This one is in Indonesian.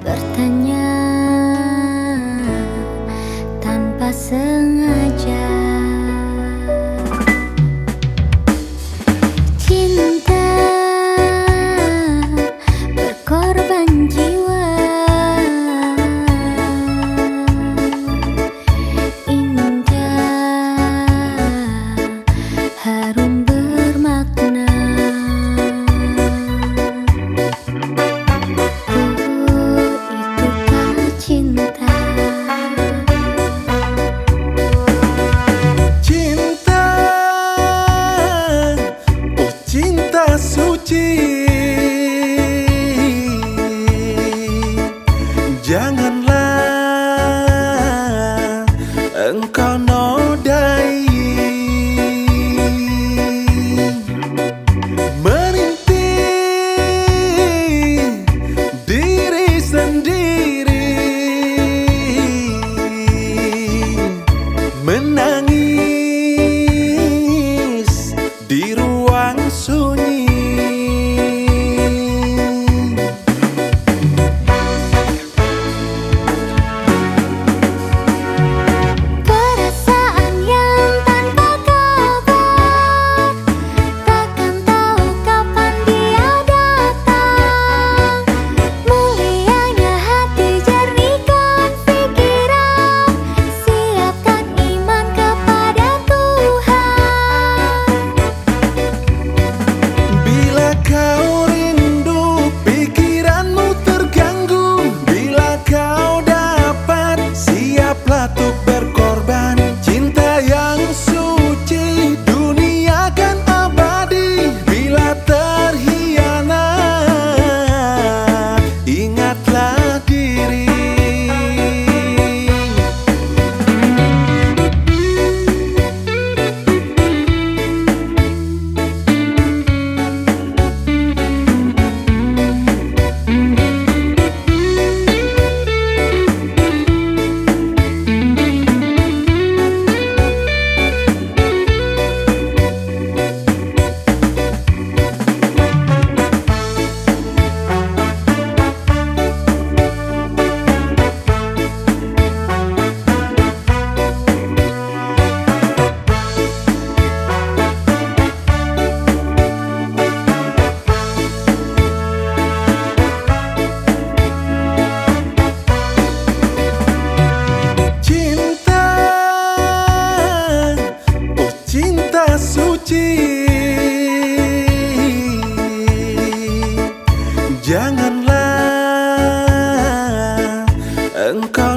bertanya tanpa sengaja. Cinta berkorban jiwa, indah harum bermakna. Cinta, cinta, oh cinta suci, janganlah engkau nodai, merintih diri sendiri, menangis di ruang sunyi. perasaan yang tanpa kabar, takkan tahu kapan dia datang. Mulianya hati, jernihkan pikiran, siapkan iman kepada Tuhan. Bila kau rindu, pikiranmu terganggu, bila kau dapat, siaplah untuk berkorban. Cinta yang suci, dunia kan abadi. Bila terhianat, ingatlah diri. Suci, janganlah engkau